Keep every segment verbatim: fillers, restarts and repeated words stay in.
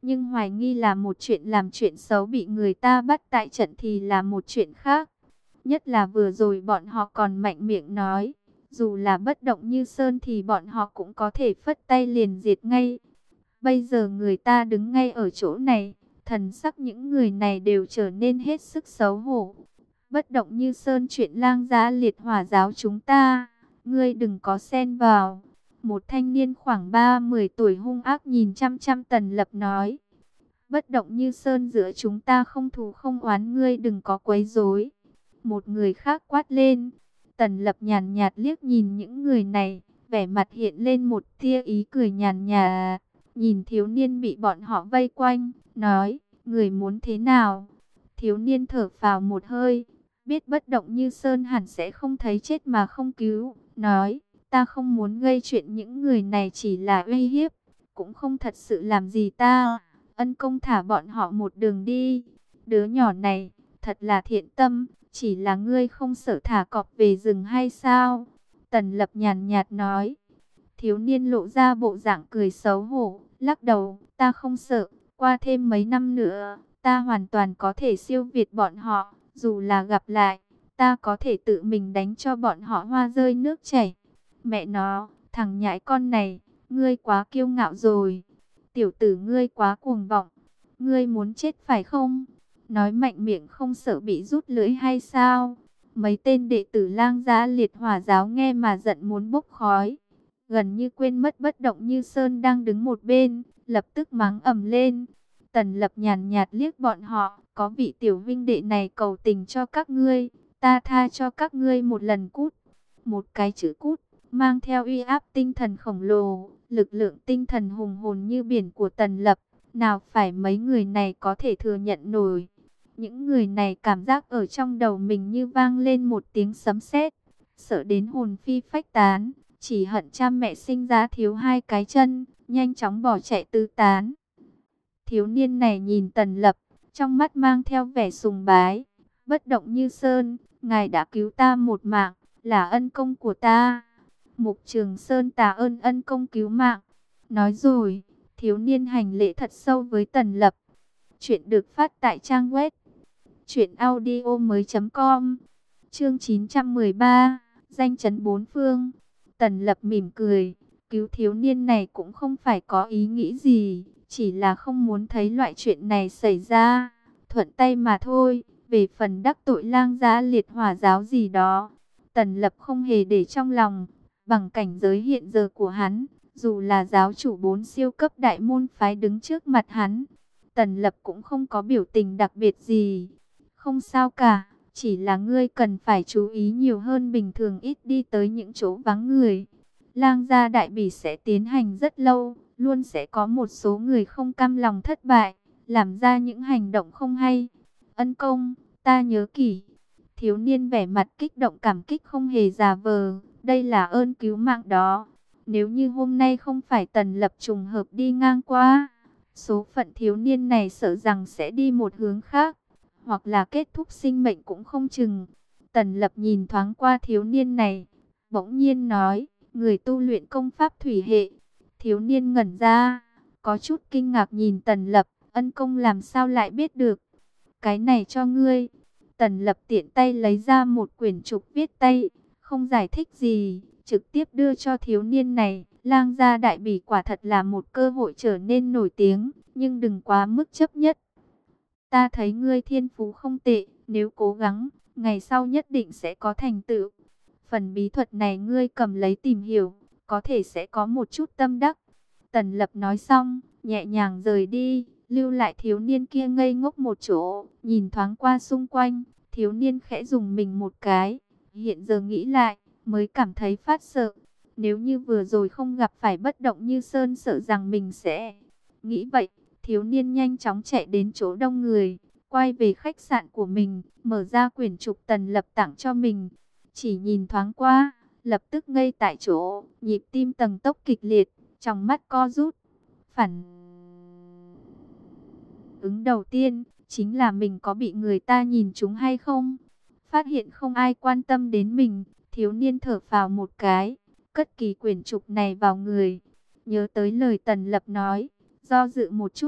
Nhưng hoài nghi là một chuyện, làm chuyện xấu bị người ta bắt tại trận thì là một chuyện khác. Nhất là vừa rồi bọn họ còn mạnh miệng nói, dù là bất động như sơn thì bọn họ cũng có thể phất tay liền diệt ngay. Bây giờ người ta đứng ngay ở chỗ này, thần sắc những người này đều trở nên hết sức xấu hổ. Bất động như sơn, chuyện lang gia liệt hỏa giáo chúng ta, ngươi đừng có xen vào. Một thanh niên khoảng ba mươi tuổi hung ác nhìn chăm chăm Tần Lập nói. Bất động như sơn, giữa chúng ta không thù không oán, ngươi đừng có quấy rối. Một người khác quát lên. Tần Lập nhàn nhạt liếc nhìn những người này, vẻ mặt hiện lên một tia ý cười nhàn nhạt. Nhìn thiếu niên bị bọn họ vây quanh, nói, người muốn thế nào? Thiếu niên thở phào một hơi, biết bất động như sơn hẳn sẽ không thấy chết mà không cứu, nói, ta không muốn gây chuyện, những người này chỉ là uy hiếp, cũng không thật sự làm gì ta. Ân công thả bọn họ một đường đi. Đứa nhỏ này, thật là thiện tâm, chỉ là ngươi không sợ thả cọp về rừng hay sao? Tần Lập nhàn nhạt nói. Thiếu niên lộ ra bộ dạng cười xấu hổ, lắc đầu, ta không sợ, qua thêm mấy năm nữa, ta hoàn toàn có thể siêu việt bọn họ, dù là gặp lại, ta có thể tự mình đánh cho bọn họ hoa rơi nước chảy. Mẹ nó, thằng nhãi con này, ngươi quá kiêu ngạo rồi, tiểu tử ngươi quá cuồng vọng, ngươi muốn chết phải không? Nói mạnh miệng không sợ bị rút lưỡi hay sao? Mấy tên đệ tử lang gia liệt hỏa giáo nghe mà giận muốn bốc khói. Gần như quên mất bất động như sơn đang đứng một bên, lập tức mắng ầm lên. Tần Lập nhàn nhạt liếc bọn họ, có vị tiểu vinh đệ này cầu tình cho các ngươi, ta tha cho các ngươi một lần cút. Một cái chữ cút, mang theo uy áp tinh thần khổng lồ, lực lượng tinh thần hùng hồn như biển của Tần Lập, nào phải mấy người này có thể thừa nhận nổi. Những người này cảm giác ở trong đầu mình như vang lên một tiếng sấm sét, sợ đến hồn phi phách tán. Chỉ hận cha mẹ sinh ra thiếu hai cái chân, nhanh chóng bỏ chạy tứ tán. Thiếu niên này nhìn Tần Lập, trong mắt mang theo vẻ sùng bái. Bất động như sơn, ngài đã cứu ta một mạng, là ân công của ta. Mục Trường Sơn tạ ơn ân công cứu mạng. Nói rồi, thiếu niên hành lễ thật sâu với Tần Lập. Chuyện được phát tại trang web truyện audio mới chấm com. Chương chín trăm mười ba, danh chấn bốn phương. Tần Lập mỉm cười, cứu thiếu niên này cũng không phải có ý nghĩ gì, chỉ là không muốn thấy loại chuyện này xảy ra, thuận tay mà thôi. Về phần đắc tội lang gia liệt hỏa giáo gì đó, Tần Lập không hề để trong lòng. Bằng cảnh giới hiện giờ của hắn, dù là giáo chủ bốn siêu cấp đại môn phái đứng trước mặt hắn, Tần Lập cũng không có biểu tình đặc biệt gì. Không sao cả. Chỉ là ngươi cần phải chú ý nhiều hơn bình thường, ít đi tới những chỗ vắng người. Lang gia đại bỉ sẽ tiến hành rất lâu, luôn sẽ có một số người không cam lòng thất bại, làm ra những hành động không hay. Ân công, ta nhớ kỹ. Thiếu niên vẻ mặt kích động cảm kích không hề giả vờ, đây là ơn cứu mạng đó. Nếu như hôm nay không phải Tần Lập trùng hợp đi ngang qua, số phận thiếu niên này sợ rằng sẽ đi một hướng khác, hoặc là kết thúc sinh mệnh cũng không chừng. Tần Lập nhìn thoáng qua thiếu niên này, bỗng nhiên nói, người tu luyện công pháp thủy hệ. Thiếu niên ngẩn ra, có chút kinh ngạc nhìn Tần Lập, ân công làm sao lại biết được? Cái này cho ngươi. Tần Lập tiện tay lấy ra một quyển trục viết tay, không giải thích gì, trực tiếp đưa cho thiếu niên này. Lang gia đại bỉ quả thật là một cơ hội trở nên nổi tiếng, nhưng đừng quá mức chấp nhất. Ta thấy ngươi thiên phú không tệ, nếu cố gắng, ngày sau nhất định sẽ có thành tựu. Phần bí thuật này ngươi cầm lấy tìm hiểu, có thể sẽ có một chút tâm đắc. Tần Lập nói xong, nhẹ nhàng rời đi, lưu lại thiếu niên kia ngây ngốc một chỗ, nhìn thoáng qua xung quanh. Thiếu niên khẽ dùng mình một cái, hiện giờ nghĩ lại, mới cảm thấy phát sợ. Nếu như vừa rồi không gặp phải bất động như sơn, sợ rằng mình sẽ... Nghĩ vậy, thiếu niên nhanh chóng chạy đến chỗ đông người, quay về khách sạn của mình, mở ra quyển trục Tần Lập tặng cho mình. Chỉ nhìn thoáng qua, lập tức ngây tại chỗ, nhịp tim tầng tốc kịch liệt, trong mắt co rút. Phản ứng đầu tiên, chính là mình có bị người ta nhìn trúng hay không? Phát hiện không ai quan tâm đến mình, thiếu niên thở phào một cái, cất kỹ quyển trục này vào người. Nhớ tới lời Tần Lập nói, do dự một chút,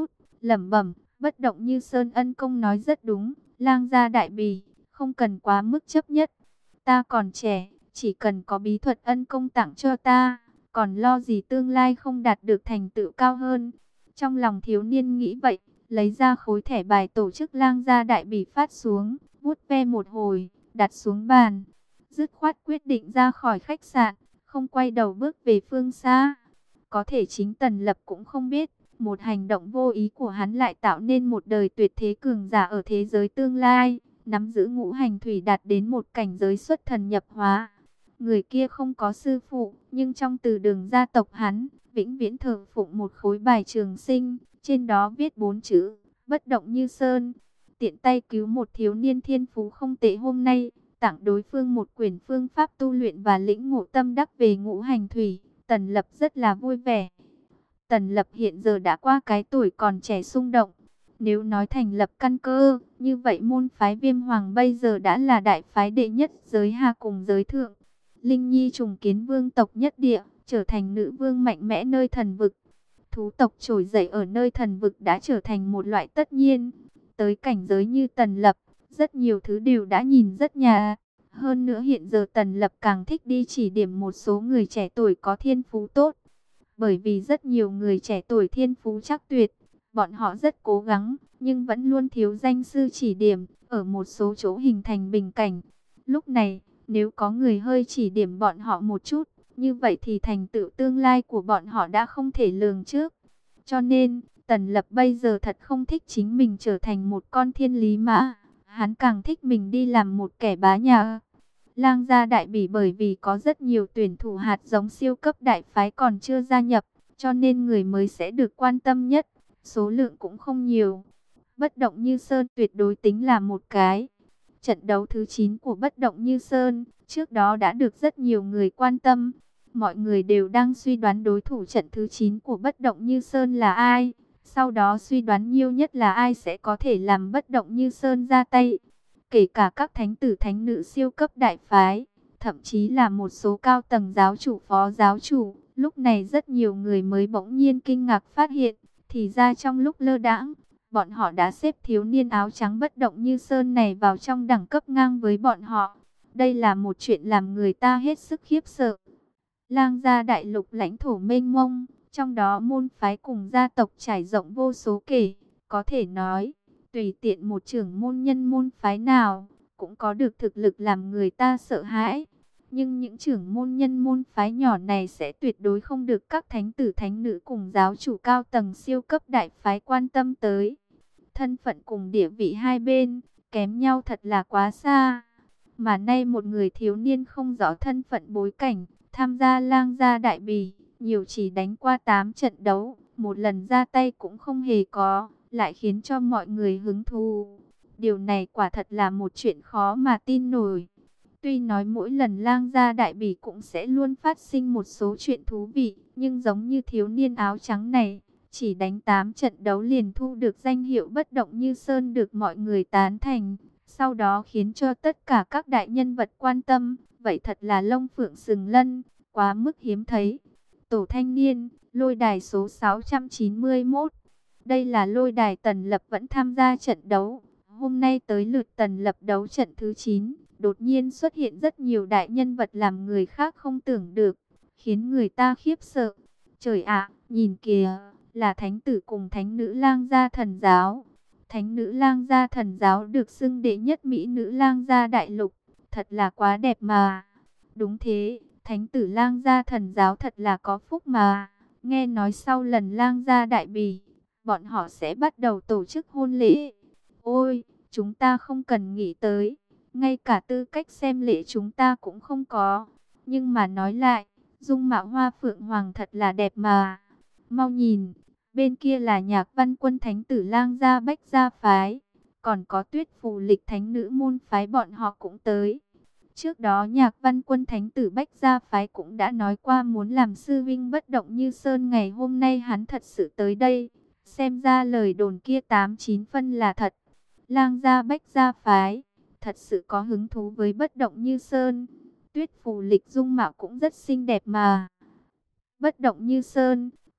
lẩm bẩm, bất động như sơn. Ân công nói rất đúng, Lang gia đại bỉ, không cần quá mức chấp nhất. Ta còn trẻ, chỉ cần có bí thuật ân công tặng cho ta, còn lo gì tương lai không đạt được thành tựu cao hơn. Trong lòng thiếu niên nghĩ vậy, lấy ra khối thẻ bài tổ chức Lang gia đại bỉ phát xuống, vuốt ve một hồi, đặt xuống bàn. Dứt khoát quyết định ra khỏi khách sạn, không quay đầu bước về phương xa. Có thể chính Tần Lập cũng không biết, một hành động vô ý của hắn lại tạo nên một đời tuyệt thế cường giả ở thế giới tương lai, nắm giữ ngũ hành thủy đạt đến một cảnh giới xuất thần nhập hóa. Người kia không có sư phụ, nhưng trong từ đường gia tộc hắn, vĩnh viễn thờ phụng một khối bài trường sinh, trên đó viết bốn chữ, bất động như sơn. Tiện tay cứu một thiếu niên thiên phú không tệ hôm nay, tặng đối phương một quyển phương pháp tu luyện và lĩnh ngộ tâm đắc về ngũ hành thủy. Tần Lập rất là vui vẻ. Tần Lập hiện giờ đã qua cái tuổi còn trẻ xung động. Nếu nói thành lập căn cơ, như vậy môn phái Viêm Hoàng bây giờ đã là đại phái đệ nhất giới hạ cùng giới thượng. Linh Nhi trùng kiến vương tộc nhất địa, trở thành nữ vương mạnh mẽ nơi thần vực. Thú tộc trỗi dậy ở nơi thần vực đã trở thành một loại tất nhiên. Tới cảnh giới như Tần Lập, rất nhiều thứ đều đã nhìn rất nhà. Hơn nữa hiện giờ Tần Lập càng thích đi chỉ điểm một số người trẻ tuổi có thiên phú tốt. Bởi vì rất nhiều người trẻ tuổi thiên phú chắc tuyệt, bọn họ rất cố gắng, nhưng vẫn luôn thiếu danh sư chỉ điểm, ở một số chỗ hình thành bình cảnh. Lúc này, nếu có người hơi chỉ điểm bọn họ một chút, như vậy thì thành tựu tương lai của bọn họ đã không thể lường trước. Cho nên, Tần Lập bây giờ thật không thích chính mình trở thành một con thiên lý mã, hắn càng thích mình đi làm một kẻ bá nhà. Lang gia đại bỉ bởi vì có rất nhiều tuyển thủ hạt giống siêu cấp đại phái còn chưa gia nhập, cho nên người mới sẽ được quan tâm nhất, số lượng cũng không nhiều. Bất động như sơn tuyệt đối tính là một cái. Trận đấu thứ chín của bất động như sơn, trước đó đã được rất nhiều người quan tâm. Mọi người đều đang suy đoán đối thủ trận thứ chín của bất động như sơn là ai. Sau đó suy đoán nhiều nhất là ai sẽ có thể làm bất động như sơn ra tay. Kể cả các thánh tử thánh nữ siêu cấp đại phái, thậm chí là một số cao tầng giáo chủ phó giáo chủ. Lúc này rất nhiều người mới bỗng nhiên kinh ngạc phát hiện, thì ra trong lúc lơ đãng, bọn họ đã xếp thiếu niên áo trắng bất động như sơn này vào trong đẳng cấp ngang với bọn họ. Đây là một chuyện làm người ta hết sức khiếp sợ. Lang gia đại lục lãnh thổ mênh mông, trong đó môn phái cùng gia tộc trải rộng vô số kể, có thể nói tùy tiện một trưởng môn nhân môn phái nào, cũng có được thực lực làm người ta sợ hãi. Nhưng những trưởng môn nhân môn phái nhỏ này sẽ tuyệt đối không được các thánh tử thánh nữ cùng giáo chủ cao tầng siêu cấp đại phái quan tâm tới. Thân phận cùng địa vị hai bên, kém nhau thật là quá xa. Mà nay một người thiếu niên không rõ thân phận bối cảnh, tham gia lang gia đại bỉ, nhiều chỉ đánh qua tám trận đấu, một lần ra tay cũng không hề có, lại khiến cho mọi người hứng thú. Điều này quả thật là một chuyện khó mà tin nổi. Tuy nói mỗi lần lang gia đại bỉ cũng sẽ luôn phát sinh một số chuyện thú vị, nhưng giống như thiếu niên áo trắng này, chỉ đánh tám trận đấu liền thu được danh hiệu bất động như sơn được mọi người tán thành. Sau đó khiến cho tất cả các đại nhân vật quan tâm, vậy thật là lông phượng sừng lân, quá mức hiếm thấy. Tổ thanh niên, lôi đài số sáu trăm chín mươi mốt. Đây là lôi đài Tần Lập vẫn tham gia trận đấu. Hôm nay tới lượt Tần Lập đấu trận thứ chín. Đột nhiên xuất hiện rất nhiều đại nhân vật làm người khác không tưởng được, khiến người ta khiếp sợ. Trời ạ, nhìn kìa, là thánh tử cùng thánh nữ lang gia thần giáo. Thánh nữ lang gia thần giáo được xưng đệ nhất mỹ nữ lang gia đại lục. Thật là quá đẹp mà. Đúng thế, thánh tử lang gia thần giáo thật là có phúc mà. Nghe nói sau lần lang gia đại bỉ, bọn họ sẽ bắt đầu tổ chức hôn lễ. Ôi, chúng ta không cần nghĩ tới. Ngay cả tư cách xem lễ chúng ta cũng không có. Nhưng mà nói lại, dung mạo hoa phượng hoàng thật là đẹp mà. Mau nhìn, bên kia là Nhạc Văn Quân thánh tử lang gia bách gia phái. Còn có Tuyết Phù Lịch thánh nữ môn phái bọn họ cũng tới. Trước đó Nhạc Văn Quân thánh tử bách gia phái cũng đã nói qua muốn làm sư vinh bất động như sơn. Ngày hôm nay hắn thật sự tới đây. Xem ra lời đồn kia tám chín phân là thật. Lang gia bách gia phái thật sự có hứng thú với bất động như sơn. Tuyết Phù Lịch dung mạo cũng rất xinh đẹp mà. Bất động như sơn,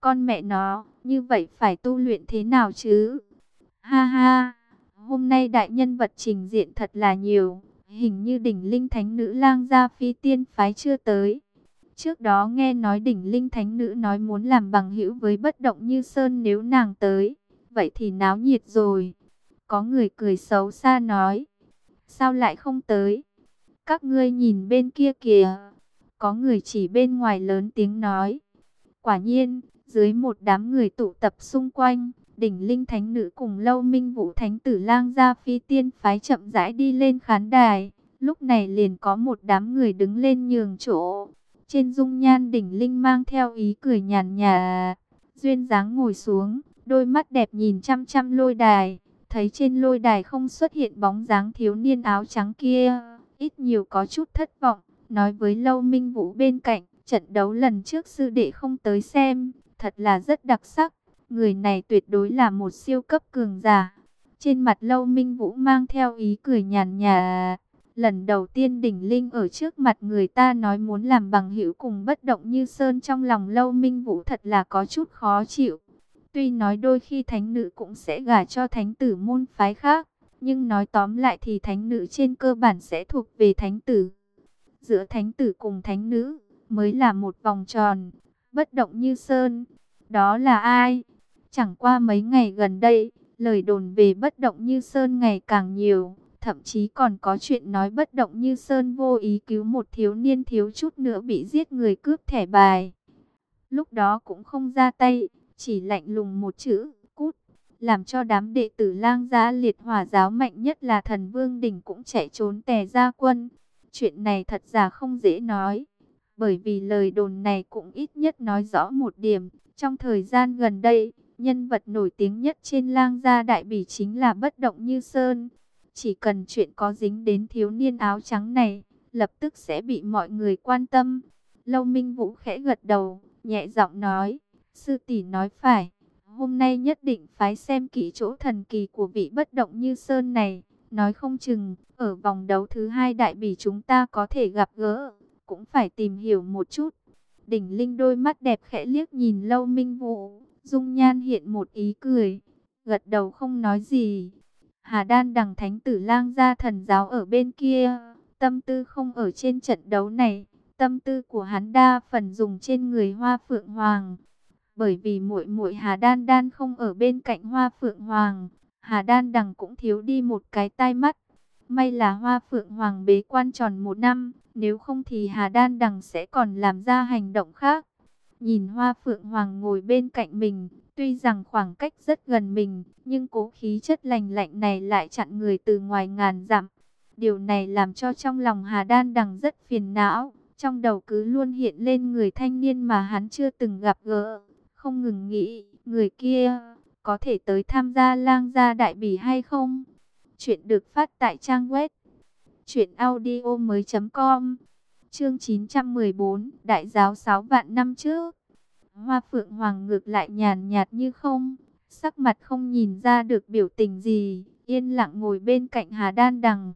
Con mẹ nó, như vậy phải tu luyện thế nào chứ? Ha ha, hôm nay đại nhân vật trình diện thật là nhiều. Hình như đỉnh linh thánh nữ lang gia phi tiên phái chưa tới. Trước đó nghe nói đỉnh linh thánh nữ nói muốn làm bằng hữu với bất động như sơn nếu nàng tới. Vậy thì náo nhiệt rồi. Có người cười xấu xa nói. Sao lại không tới? Các ngươi nhìn bên kia kìa. Có người chỉ bên ngoài lớn tiếng nói. Quả nhiên, dưới một đám người tụ tập xung quanh, đỉnh linh thánh nữ cùng Lâu Minh Vũ thánh tử lang gia phi tiên phái chậm rãi đi lên khán đài. Lúc này liền có một đám người đứng lên nhường chỗ. Trên dung nhan đỉnh linh mang theo ý cười nhàn nhạt, duyên dáng ngồi xuống, đôi mắt đẹp nhìn chăm chăm lôi đài. Thấy trên lôi đài không xuất hiện bóng dáng thiếu niên áo trắng kia, ít nhiều có chút thất vọng, nói với Lâu Minh Vũ bên cạnh, trận đấu lần trước sư đệ không tới xem, thật là rất đặc sắc, người này tuyệt đối là một siêu cấp cường giả. Trên mặt Lâu Minh Vũ mang theo ý cười nhàn nhạt, lần đầu tiên đỉnh linh ở trước mặt người ta nói muốn làm bằng hữu cùng bất động như sơn, trong lòng Lâu Minh Vũ thật là có chút khó chịu. Tuy nói đôi khi thánh nữ cũng sẽ gả cho thánh tử môn phái khác, nhưng nói tóm lại thì thánh nữ trên cơ bản sẽ thuộc về thánh tử. Giữa thánh tử cùng thánh nữ mới là một vòng tròn, bất động như sơn. Đó là ai? Chẳng qua mấy ngày gần đây, lời đồn về bất động như sơn ngày càng nhiều, thậm chí còn có chuyện nói bất động như sơn vô ý cứu một thiếu niên thiếu chút nữa bị giết người cướp thẻ bài. Lúc đó cũng không ra tay, chỉ lạnh lùng một chữ, cút, làm cho đám đệ tử lang gia liệt hỏa giáo mạnh nhất là thần vương đỉnh cũng chạy trốn tè ra quân. Chuyện này thật ra không dễ nói, bởi vì lời đồn này cũng ít nhất nói rõ một điểm. Trong thời gian gần đây, nhân vật nổi tiếng nhất trên lang gia đại bỉ chính là bất động như sơn. Chỉ cần chuyện có dính đến thiếu niên áo trắng này, lập tức sẽ bị mọi người quan tâm. Lâu Minh Vũ khẽ gật đầu, nhẹ giọng nói, sư tỷ nói phải, hôm nay nhất định phái xem kỹ chỗ thần kỳ của vị bất động như sơn này. Nói không chừng, ở vòng đấu thứ hai đại bỉ chúng ta có thể gặp gỡ, cũng phải tìm hiểu một chút. Đỉnh linh đôi mắt đẹp khẽ liếc nhìn Lâu Minh Vũ, dung nhan hiện một ý cười, gật đầu không nói gì. Hà Đan đằng thánh tử lang gia thần giáo ở bên kia, tâm tư không ở trên trận đấu này, tâm tư của hắn đa phần dùng trên người Hoa Phượng Hoàng. Bởi vì muội muội Hà Đan Đan không ở bên cạnh Hoa Phượng Hoàng, Hà Đan đằng cũng thiếu đi một cái tai mắt. May là Hoa Phượng Hoàng bế quan tròn một năm, nếu không thì Hà Đan đằng sẽ còn làm ra hành động khác. Nhìn Hoa Phượng Hoàng ngồi bên cạnh mình, tuy rằng khoảng cách rất gần mình, nhưng cố khí chất lành lạnh này lại chặn người từ ngoài ngàn dặm. Điều này làm cho trong lòng Hà Đan đằng rất phiền não, trong đầu cứ luôn hiện lên người thanh niên mà hắn chưa từng gặp gỡ, không ngừng nghĩ, người kia có thể tới tham gia lang gia đại bỉ hay không? Chuyện được phát tại trang web truyện audio mới chấm com. Chương chín trăm mười bốn, Đại giáo sáu vạn năm trước. Hoa Phượng Hoàng ngược lại nhàn nhạt như không, sắc mặt không nhìn ra được biểu tình gì, yên lặng ngồi bên cạnh Hà Đan đằng.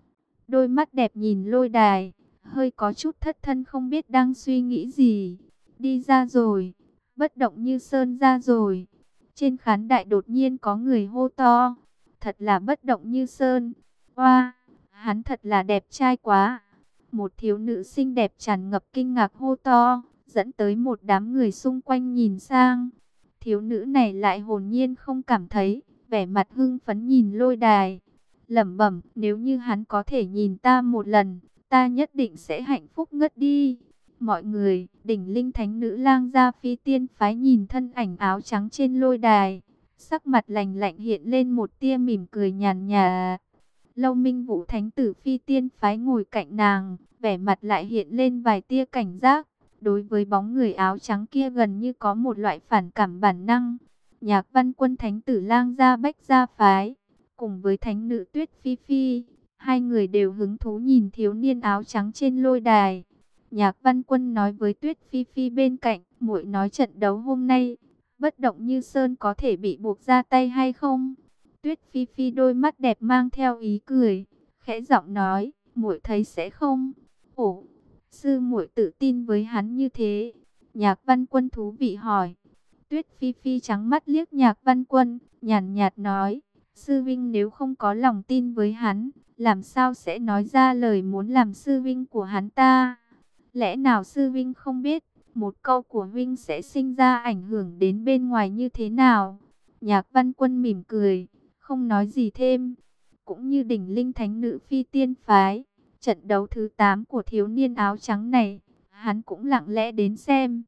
Đôi mắt đẹp nhìn lôi đài, hơi có chút thất thân không biết đang suy nghĩ gì. Đi ra rồi, bất động như sơn ra rồi. Trên khán đài đột nhiên có người hô to, thật là bất động như sơn. Oa, hắn thật là đẹp trai quá. Một thiếu nữ xinh đẹp tràn ngập kinh ngạc hô to, dẫn tới một đám người xung quanh nhìn sang. Thiếu nữ này lại hồn nhiên không cảm thấy, vẻ mặt hưng phấn nhìn lôi đài, lẩm bẩm, nếu như hắn có thể nhìn ta một lần, ta nhất định sẽ hạnh phúc ngất đi. Mọi người, đỉnh linh thánh nữ lang gia phi tiên phái nhìn thân ảnh áo trắng trên lôi đài, sắc mặt lạnh lạnh hiện lên một tia mỉm cười nhàn nhạt. Lâu Minh Vũ thánh tử phi tiên phái ngồi cạnh nàng, vẻ mặt lại hiện lên vài tia cảnh giác. Đối với bóng người áo trắng kia gần như có một loại phản cảm bản năng. Nhạc Văn Quân thánh tử lang gia bách gia phái, cùng với thánh nữ Tuyết Phi Phi, hai người đều hứng thú nhìn thiếu niên áo trắng trên lôi đài. Nhạc Văn Quân nói với Tuyết Phi Phi bên cạnh, muội nói trận đấu hôm nay, bất động như sơn có thể bị buộc ra tay hay không? Tuyết Phi Phi đôi mắt đẹp mang theo ý cười, khẽ giọng nói, muội thấy sẽ không. Ồ, sư muội tự tin với hắn như thế. Nhạc Văn Quân thú vị hỏi. Tuyết Phi Phi trắng mắt liếc Nhạc Văn Quân, nhàn nhạt nói, sư vinh nếu không có lòng tin với hắn, làm sao sẽ nói ra lời muốn làm sư vinh của hắn ta? Lẽ nào sư vinh không biết, một câu của vinh sẽ sinh ra ảnh hưởng đến bên ngoài như thế nào? Nhạc Văn Quân mỉm cười, không nói gì thêm. Cũng như đỉnh linh thánh nữ phi tiên phái, trận đấu thứ tám của thiếu niên áo trắng này, hắn cũng lặng lẽ đến xem.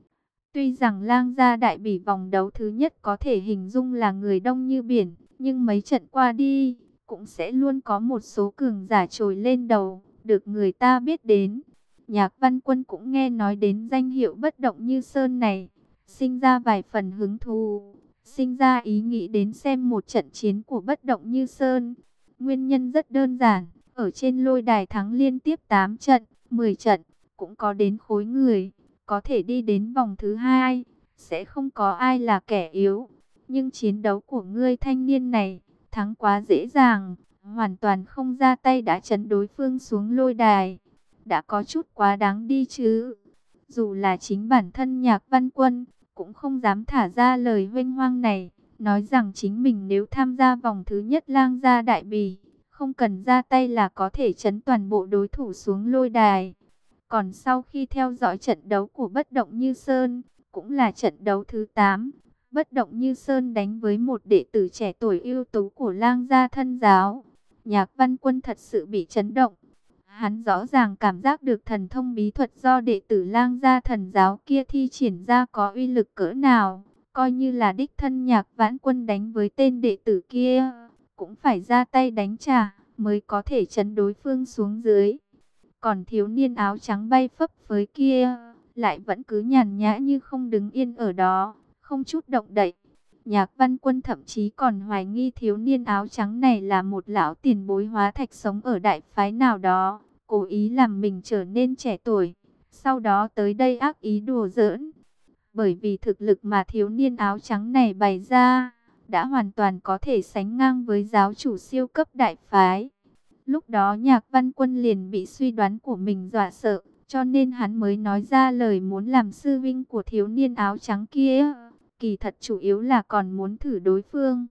Tuy rằng Lang gia đại bỉ vòng đấu thứ nhất có thể hình dung là người đông như biển, nhưng mấy trận qua đi, cũng sẽ luôn có một số cường giả trồi lên đầu, được người ta biết đến. Nhạc Văn Quân cũng nghe nói đến danh hiệu bất động như sơn này, sinh ra vài phần hứng thú, sinh ra ý nghĩ đến xem một trận chiến của bất động như sơn. Nguyên nhân rất đơn giản, ở trên lôi đài thắng liên tiếp tám trận, mười trận, cũng có đến khối người, có thể đi đến vòng thứ hai, sẽ không có ai là kẻ yếu. Nhưng chiến đấu của ngươi thanh niên này, thắng quá dễ dàng, hoàn toàn không ra tay đã chấn đối phương xuống lôi đài. Đã có chút quá đáng đi chứ. Dù là chính bản thân Nhạc Văn Quân, cũng không dám thả ra lời huênh hoang này, nói rằng chính mình nếu tham gia vòng thứ nhất Lang gia đại bỉ, không cần ra tay là có thể chấn toàn bộ đối thủ xuống lôi đài. Còn sau khi theo dõi trận đấu của Bất Động Như Sơn, cũng là trận đấu thứ tám, Bất Động Như Sơn đánh với một đệ tử trẻ tuổi ưu tú của Lang gia thân giáo. Nhạc Văn Quân thật sự bị chấn động. Hắn rõ ràng cảm giác được thần thông bí thuật do đệ tử Lang gia thần giáo kia thi triển ra có uy lực cỡ nào. Coi như là đích thân Nhạc Vãn Quân đánh với tên đệ tử kia, cũng phải ra tay đánh trả, mới có thể chấn đối phương xuống dưới. Còn thiếu niên áo trắng bay phấp phới kia, lại vẫn cứ nhàn nhã như không đứng yên ở đó, không chút động đậy. Nhạc Văn Quân thậm chí còn hoài nghi thiếu niên áo trắng này là một lão tiền bối hóa thạch sống ở đại phái nào đó, cố ý làm mình trở nên trẻ tuổi, sau đó tới đây ác ý đùa giỡn. Bởi vì thực lực mà thiếu niên áo trắng này bày ra, đã hoàn toàn có thể sánh ngang với giáo chủ siêu cấp đại phái. Lúc đó Nhạc Văn Quân liền bị suy đoán của mình dọa sợ, cho nên hắn mới nói ra lời muốn làm sư vinh của thiếu niên áo trắng kia. Kỳ thật chủ yếu là còn muốn thử đối phương.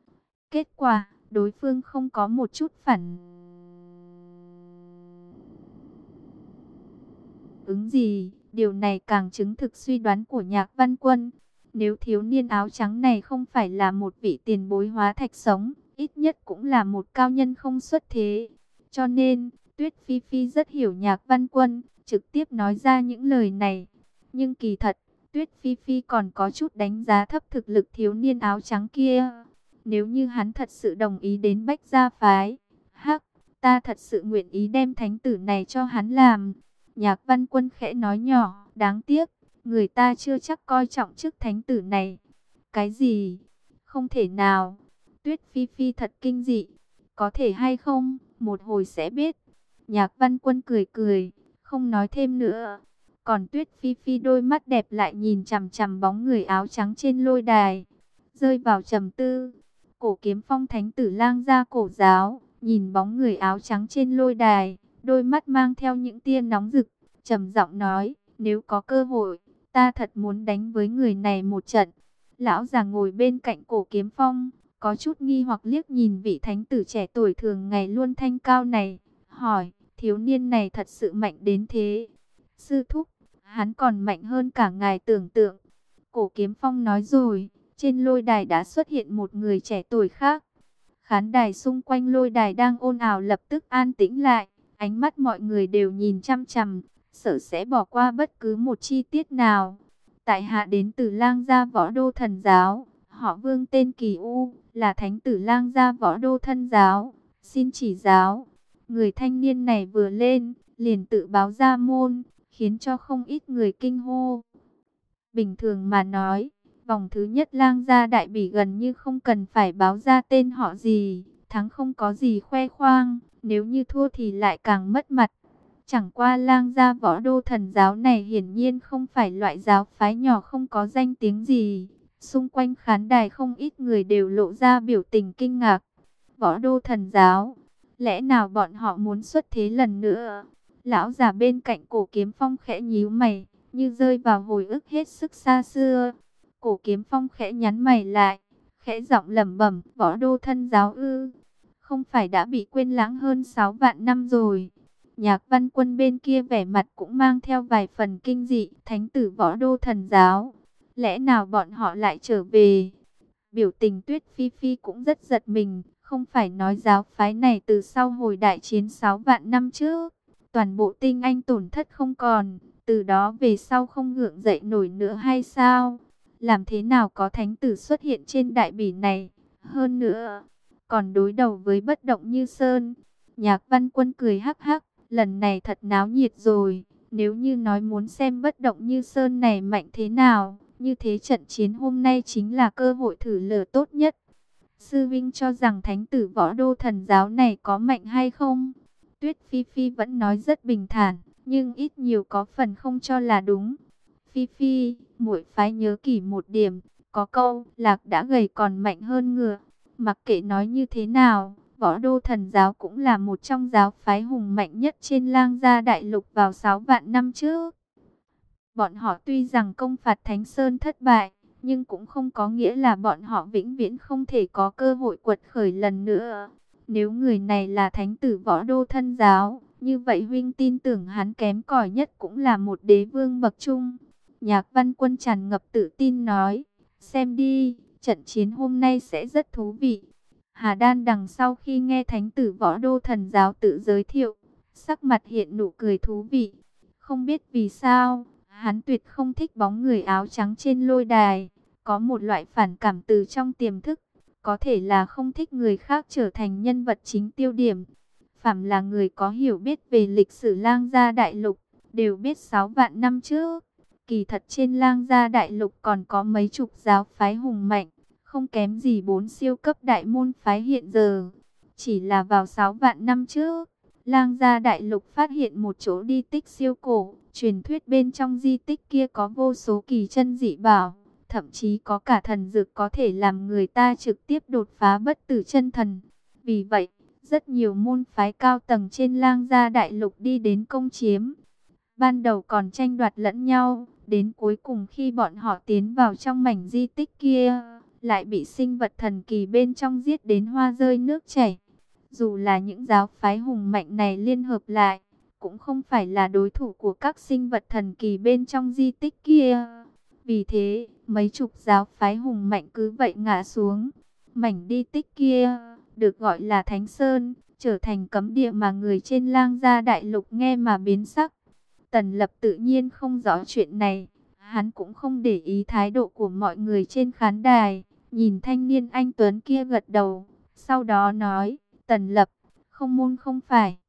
Kết quả, đối phương không có một chút phản ứng gì. Điều này càng chứng thực suy đoán của Nhạc Văn Quân. Nếu thiếu niên áo trắng này không phải là một vị tiền bối hóa thạch sống, ít nhất cũng là một cao nhân không xuất thế. Cho nên, Tuyết Phi Phi rất hiểu Nhạc Văn Quân, trực tiếp nói ra những lời này. Nhưng kỳ thật, Tuyết Phi Phi còn có chút đánh giá thấp thực lực thiếu niên áo trắng kia. Nếu như hắn thật sự đồng ý đến Bách Gia phái, hắc, ta thật sự nguyện ý đem thánh tử này cho hắn làm. Nhạc Văn Quân khẽ nói nhỏ, đáng tiếc, người ta chưa chắc coi trọng chức thánh tử này. Cái gì? Không thể nào. Tuyết Phi Phi thật kinh dị. Có thể hay không? Một hồi sẽ biết. Nhạc Văn Quân cười cười, không nói thêm nữa. Còn Tuyết Phi Phi đôi mắt đẹp lại nhìn chằm chằm bóng người áo trắng trên lôi đài, rơi vào trầm tư. Cổ Kiếm Phong thánh tử Lang gia cổ giáo, nhìn bóng người áo trắng trên lôi đài, đôi mắt mang theo những tia nóng rực, trầm giọng nói, nếu có cơ hội, ta thật muốn đánh với người này một trận. Lão già ngồi bên cạnh Cổ Kiếm Phong, có chút nghi hoặc liếc nhìn vị thánh tử trẻ tuổi thường ngày luôn thanh cao này, hỏi, thiếu niên này thật sự mạnh đến thế? Sư thúc, hắn còn mạnh hơn cả ngài tưởng tượng. Cổ Kiếm Phong nói rồi, trên lôi đài đã xuất hiện một người trẻ tuổi khác. Khán đài xung quanh lôi đài đang ồn ào lập tức an tĩnh lại, ánh mắt mọi người đều nhìn chăm chăm, sợ sẽ bỏ qua bất cứ một chi tiết nào. Tại hạ đến từ Lang gia Võ Đô Thần giáo, họ Vương tên Kỳ U, là thánh tử Lang gia Võ Đô Thân giáo, xin chỉ giáo. Người thanh niên này vừa lên, liền tự báo ra môn, khiến cho không ít người kinh hô. Bình thường mà nói, vòng thứ nhất Lang gia đại bỉ gần như không cần phải báo ra tên họ gì, thắng không có gì khoe khoang, nếu như thua thì lại càng mất mặt. Chẳng qua Lang gia Võ Đô Thần giáo này hiển nhiên không phải loại giáo phái nhỏ không có danh tiếng gì. Xung quanh khán đài không ít người đều lộ ra biểu tình kinh ngạc. Võ Đô Thần giáo, lẽ nào bọn họ muốn xuất thế lần nữa? Lão già bên cạnh Cổ Kiếm Phong khẽ nhíu mày, như rơi vào hồi ức hết sức xa xưa. Cổ Kiếm Phong khẽ nhắn mày lại, khẽ giọng lẩm bẩm, Võ Đô thân giáo ư? Không phải đã bị quên lãng hơn sáu vạn năm rồi. Nhạc Văn Quân bên kia vẻ mặt cũng mang theo vài phần kinh dị, thánh tử Võ Đô thần giáo. Lẽ nào bọn họ lại trở về? Biểu tình Tuyết Phi Phi cũng rất giật mình, không phải nói giáo phái này từ sau hồi đại chiến sáu vạn năm trước, toàn bộ tinh anh tổn thất không còn, từ đó về sau không gượng dậy nổi nữa hay sao? Làm thế nào có thánh tử xuất hiện trên đại bỉ này? Hơn nữa, còn đối đầu với Bất Động Như Sơn. Nhạc Văn Quân cười hắc hắc, lần này thật náo nhiệt rồi. Nếu như nói muốn xem Bất Động Như Sơn này mạnh thế nào, như thế trận chiến hôm nay chính là cơ hội thử lửa tốt nhất. Sư Vinh cho rằng thánh tử Võ Đô thần giáo này có mạnh hay không? Tuyết Phi Phi vẫn nói rất bình thản, nhưng ít nhiều có phần không cho là đúng. Phi Phi, muội phái nhớ kỹ một điểm, có câu lạc đã gầy còn mạnh hơn ngựa. Mặc kệ nói như thế nào, Võ Đô thần giáo cũng là một trong giáo phái hùng mạnh nhất trên Lang Gia đại lục vào sáu vạn năm trước. Bọn họ tuy rằng công phạt Thánh Sơn thất bại, nhưng cũng không có nghĩa là bọn họ vĩnh viễn không thể có cơ hội quật khởi lần nữa. Nếu người này là thánh tử Võ Đô thân giáo, như vậy huynh tin tưởng hắn kém cỏi nhất cũng là một đế vương bậc trung. Nhạc Văn Quân tràn ngập tự tin nói, xem đi, trận chiến hôm nay sẽ rất thú vị. Hà Đan đằng sau khi nghe thánh tử Võ Đô thần giáo tự giới thiệu, sắc mặt hiện nụ cười thú vị. Không biết vì sao, hắn tuyệt không thích bóng người áo trắng trên lôi đài, có một loại phản cảm từ trong tiềm thức, có thể là không thích người khác trở thành nhân vật chính tiêu điểm. Phàm là người có hiểu biết về lịch sử Lang Gia đại lục, đều biết sáu vạn năm trước, kỳ thật trên Lang Gia đại lục còn có mấy chục giáo phái hùng mạnh, không kém gì bốn siêu cấp đại môn phái hiện giờ. Chỉ là vào sáu vạn năm trước, Lang Gia đại lục phát hiện một chỗ di tích siêu cổ, truyền thuyết bên trong di tích kia có vô số kỳ chân dị bảo, thậm chí có cả thần dược có thể làm người ta trực tiếp đột phá bất tử chân thần. Vì vậy, rất nhiều môn phái cao tầng trên Lang Gia đại lục đi đến công chiếm. Ban đầu còn tranh đoạt lẫn nhau, đến cuối cùng khi bọn họ tiến vào trong mảnh di tích kia, lại bị sinh vật thần kỳ bên trong giết đến hoa rơi nước chảy. Dù là những giáo phái hùng mạnh này liên hợp lại, cũng không phải là đối thủ của các sinh vật thần kỳ bên trong di tích kia. Vì thế, mấy chục giáo phái hùng mạnh cứ vậy ngã xuống. Mảnh di tích kia, được gọi là Thánh Sơn, trở thành cấm địa mà người trên Lang Gia đại lục nghe mà biến sắc. Tần Lập tự nhiên không rõ chuyện này, hắn cũng không để ý thái độ của mọi người trên khán đài, nhìn thanh niên anh tuấn kia gật đầu, sau đó nói, Tần Lập, không môn không phải.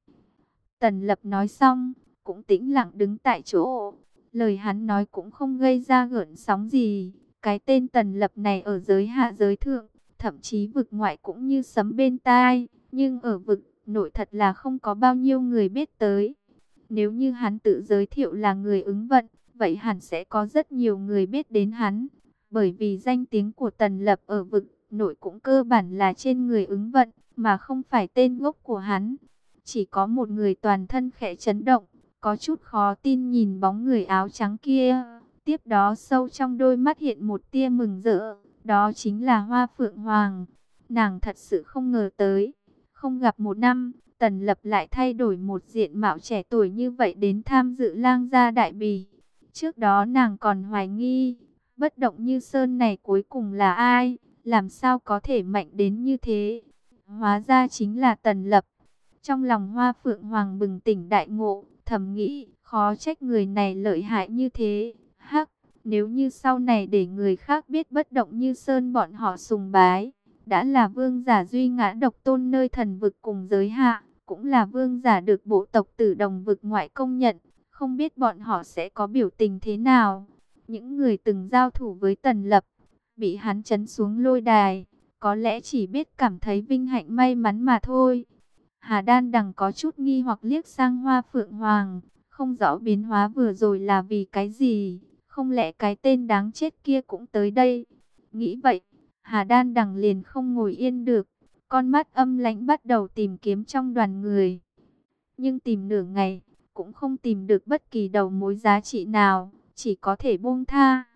Tần Lập nói xong, cũng tĩnh lặng đứng tại chỗ, lời hắn nói cũng không gây ra gợn sóng gì, cái tên Tần Lập này ở giới hạ giới thượng, thậm chí vực ngoại cũng như sấm bên tai, nhưng ở vực nội thật là không có bao nhiêu người biết tới. Nếu như hắn tự giới thiệu là người ứng vận, vậy hẳn sẽ có rất nhiều người biết đến hắn. Bởi vì danh tiếng của Tần Lập ở vực nội cũng cơ bản là trên người ứng vận, mà không phải tên gốc của hắn. Chỉ có một người toàn thân khẽ chấn động, có chút khó tin nhìn bóng người áo trắng kia. Tiếp đó sâu trong đôi mắt hiện một tia mừng rỡ, đó chính là Hoa Phượng Hoàng. Nàng thật sự không ngờ tới, không gặp một năm, Tần Lập lại thay đổi một diện mạo trẻ tuổi như vậy đến tham dự Lang Gia đại bỉ. Trước đó nàng còn hoài nghi, Bất Động Như Sơn này cuối cùng là ai, làm sao có thể mạnh đến như thế. Hóa ra chính là Tần Lập. Trong lòng Hoa Phượng Hoàng bừng tỉnh đại ngộ, thầm nghĩ, khó trách người này lợi hại như thế. Hắc, nếu như sau này để người khác biết Bất Động Như Sơn bọn họ sùng bái, đã là vương giả duy ngã độc tôn nơi thần vực cùng giới hạ, cũng là vương giả được bộ tộc Tử Đồng vực ngoại công nhận, không biết bọn họ sẽ có biểu tình thế nào. Những người từng giao thủ với Tần Lập, bị hắn trấn xuống lôi đài, có lẽ chỉ biết cảm thấy vinh hạnh may mắn mà thôi. Hà Đan đằng có chút nghi hoặc liếc sang Hoa Phượng Hoàng, không rõ biến hóa vừa rồi là vì cái gì, không lẽ cái tên đáng chết kia cũng tới đây. Nghĩ vậy, Hà Đan đằng liền không ngồi yên được, con mắt âm lãnh bắt đầu tìm kiếm trong đoàn người. Nhưng tìm nửa ngày, cũng không tìm được bất kỳ đầu mối giá trị nào, chỉ có thể buông tha.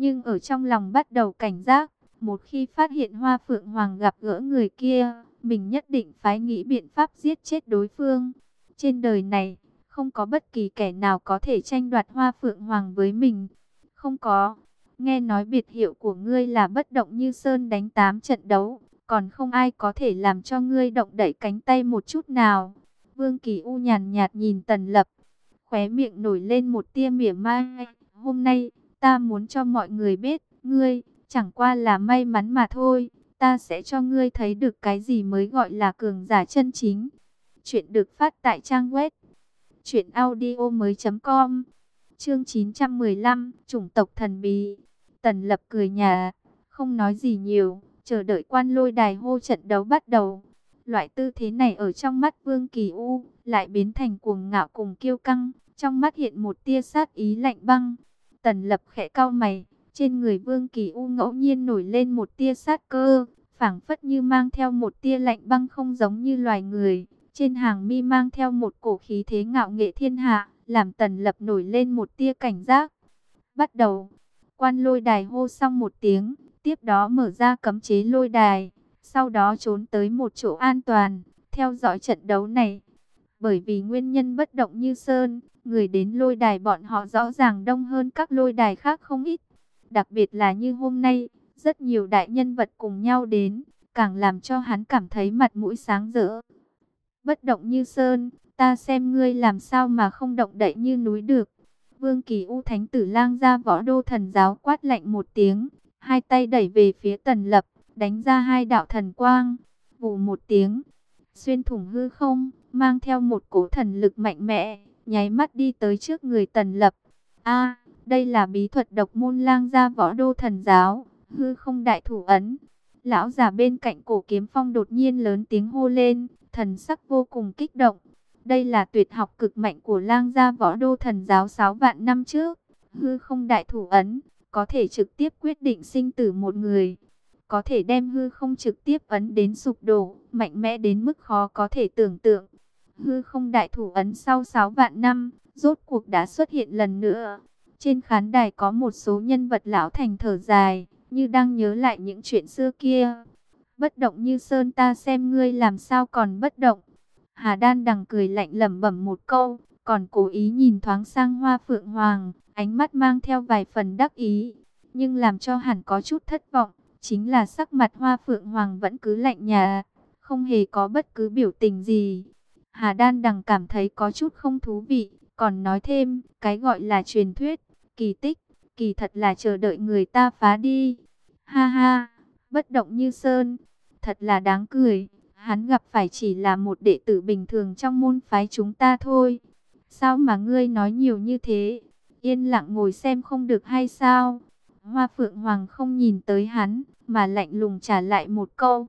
nhưng ở trong lòng bắt đầu cảnh giác. Một khi phát hiện Hoa Phượng Hoàng gặp gỡ người kia, mình nhất định phải nghĩ biện pháp giết chết đối phương. Trên đời này, không có bất kỳ kẻ nào có thể tranh đoạt Hoa Phượng Hoàng với mình. Không có. Nghe nói biệt hiệu của ngươi là bất động như sơn, đánh tám trận đấu, còn không ai có thể làm cho ngươi động đậy cánh tay một chút nào. Vương Kỳ U nhàn nhạt nhìn Tần Lập, khóe miệng nổi lên một tia mỉa mai. Hôm nay, ta muốn cho mọi người biết, ngươi chẳng qua là may mắn mà thôi. Ta sẽ cho ngươi thấy được cái gì mới gọi là cường giả chân chính. Chuyện được phát tại trang web truyện audio mới chấm com. Chương chín trăm mười lăm, chủng tộc thần bí. Tần Lập cười nhạt, không nói gì nhiều, chờ đợi Quan Lôi Đài hô trận đấu bắt đầu. Loại tư thế này ở trong mắt Vương Kỳ U lại biến thành cuồng ngạo cùng kiêu căng, trong mắt hiện một tia sát ý lạnh băng. Tần Lập khẽ cau mày, trên người Vương Kỳ U ngẫu nhiên nổi lên một tia sát cơ, phảng phất như mang theo một tia lạnh băng, không giống như loài người. Trên hàng mi mang theo một cổ khí thế ngạo nghệ thiên hạ, làm Tần Lập nổi lên một tia cảnh giác. Bắt đầu. Quan Lôi Đài hô xong một tiếng, tiếp đó mở ra cấm chế lôi đài, sau đó trốn tới một chỗ an toàn, theo dõi trận đấu này. Bởi vì nguyên nhân bất động như sơn, người đến lôi đài bọn họ rõ ràng đông hơn các lôi đài khác không ít. Đặc biệt là như hôm nay, rất nhiều đại nhân vật cùng nhau đến, càng làm cho hắn cảm thấy mặt mũi sáng rỡ. Bất động như sơn, ta xem ngươi làm sao mà không động đậy như núi được. Vương Kỳ U thánh tử lang ra võ đô thần giáo quát lạnh một tiếng, hai tay đẩy về phía Tần Lập, đánh ra hai đạo thần quang, vù một tiếng, xuyên thủng hư không, mang theo một cỗ thần lực mạnh mẽ, nháy mắt đi tới trước người Tần Lập. A, đây là bí thuật độc môn lang ra võ đô thần giáo, hư không đại thủ ấn. Lão già bên cạnh Cổ Kiếm Phong đột nhiên lớn tiếng hô lên, thần sắc vô cùng kích động. Đây là tuyệt học cực mạnh của lang gia võ đô thần giáo sáu vạn năm trước. Hư không đại thủ ấn, có thể trực tiếp quyết định sinh tử một người. Có thể đem hư không trực tiếp ấn đến sụp đổ, mạnh mẽ đến mức khó có thể tưởng tượng. Hư không đại thủ ấn sau sáu vạn năm, rốt cuộc đã xuất hiện lần nữa. Trên khán đài có một số nhân vật lão thành thở dài, như đang nhớ lại những chuyện xưa kia. Bất động như sơn, ta xem ngươi làm sao còn bất động. Hà Đan Đằng cười lạnh lẩm bẩm một câu, còn cố ý nhìn thoáng sang Hoa Phượng Hoàng, ánh mắt mang theo vài phần đắc ý. Nhưng làm cho hẳn có chút thất vọng, chính là sắc mặt Hoa Phượng Hoàng vẫn cứ lạnh nhạt, không hề có bất cứ biểu tình gì. Hà Đan Đằng cảm thấy có chút không thú vị, còn nói thêm, cái gọi là truyền thuyết, kỳ tích, kỳ thật là chờ đợi người ta phá đi. Ha ha, bất động như sơn, thật là đáng cười. Hắn gặp phải chỉ là một đệ tử bình thường trong môn phái chúng ta thôi. Sao mà ngươi nói nhiều như thế? Yên lặng ngồi xem không được hay sao? Hoa Phượng Hoàng không nhìn tới hắn, mà lạnh lùng trả lại một câu.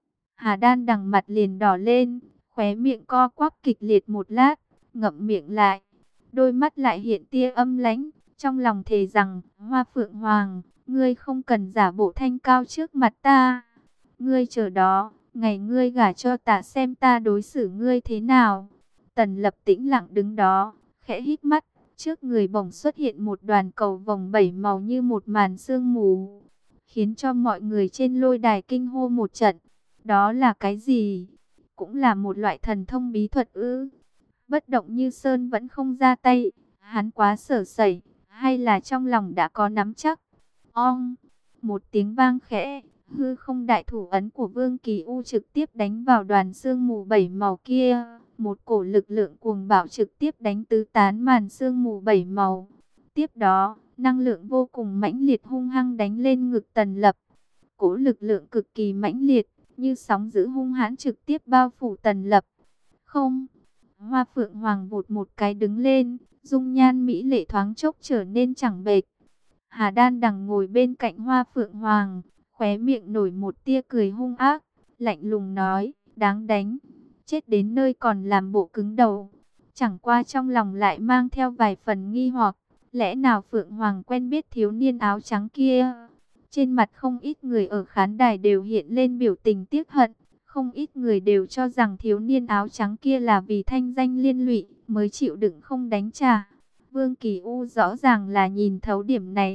Hà Đan Đằng mặt liền đỏ lên, khóe miệng co quắp kịch liệt một lát, ngậm miệng lại. Đôi mắt lại hiện tia âm lãnh, trong lòng thề rằng, Hoa Phượng Hoàng, ngươi không cần giả bộ thanh cao trước mặt ta. Ngươi chờ đó. Ngày ngươi gả cho ta xem ta đối xử ngươi thế nào. Tần Lập tĩnh lặng đứng đó, khẽ hít mắt, trước người bỗng xuất hiện một đoàn cầu vồng bảy màu như một màn sương mù, khiến cho mọi người trên lôi đài kinh hô một trận. Đó là cái gì? Cũng là một loại thần thông bí thuật ư? Bất động như sơn vẫn không ra tay, hắn quá sở sẩy, hay là trong lòng đã có nắm chắc? Ong, một tiếng vang khẽ. Hư không đại thủ ấn của Vương Kỳ U trực tiếp đánh vào đoàn sương mù bảy màu kia. Một cổ lực lượng cuồng bạo trực tiếp đánh tứ tán màn sương mù bảy màu. Tiếp đó, năng lượng vô cùng mãnh liệt hung hăng đánh lên ngực Tần Lập. Cổ lực lượng cực kỳ mãnh liệt, như sóng dữ hung hãn trực tiếp bao phủ Tần Lập. Không, Hoa Phượng Hoàng vụt một cái đứng lên, dung nhan mỹ lệ thoáng chốc trở nên chẳng bệch. Hà Đan Đằng ngồi bên cạnh Hoa Phượng Hoàng, khóe miệng nổi một tia cười hung ác, lạnh lùng nói, đáng đánh, chết đến nơi còn làm bộ cứng đầu. Chẳng qua trong lòng lại mang theo vài phần nghi hoặc, lẽ nào Phượng Hoàng quen biết thiếu niên áo trắng kia? Trên mặt không ít người ở khán đài đều hiện lên biểu tình tiếc hận, không ít người đều cho rằng thiếu niên áo trắng kia là vì thanh danh liên lụy, mới chịu đựng không đánh trả. Vương Kỳ U rõ ràng là nhìn thấu điểm này,